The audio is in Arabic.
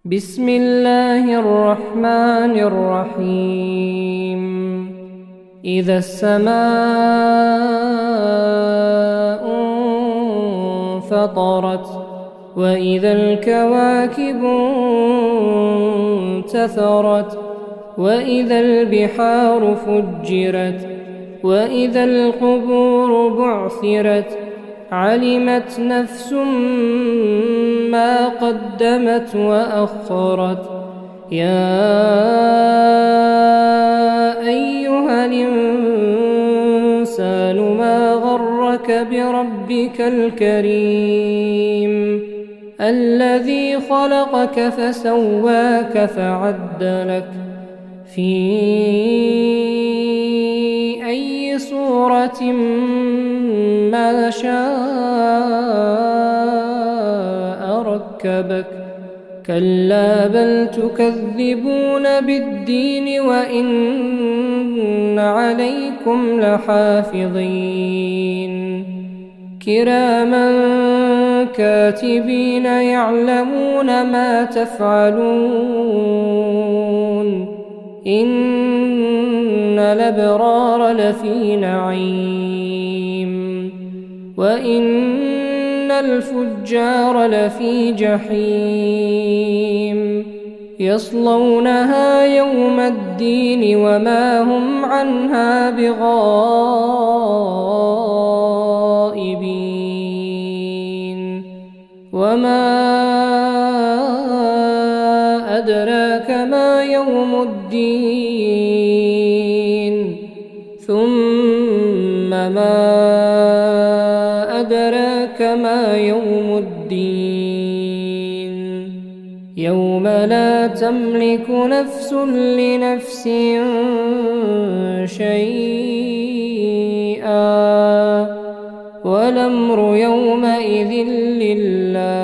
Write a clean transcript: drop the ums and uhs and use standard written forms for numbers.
بسم الله الرحمن الرحيم. إذا السماء انفطرت وإذا الكواكب انتثرت وإذا البحار فجرت وإذا القبور بعثرت علمت نفس ما قدمت وأخرت. يا أيها الإنسان ما غرك بربك الكريم الذي خلقك فسواك فعدلك في أي صورة ما شاء ركبك. كلا بل تكذبون بالدين وإن عليكم لحافظين كراما كاتبين يعلمون ما تفعلون. إن الأبرار لفي نعيم وإن الفجار لفي جحيم يصلونها يوم الدين وما هم عنها بغائبين. وما أدراك ما يوم الدين ثم ما أدراك ما يوم الدين يوم لا تملك نفس لنفس شيئا والأمر يومئذ لله.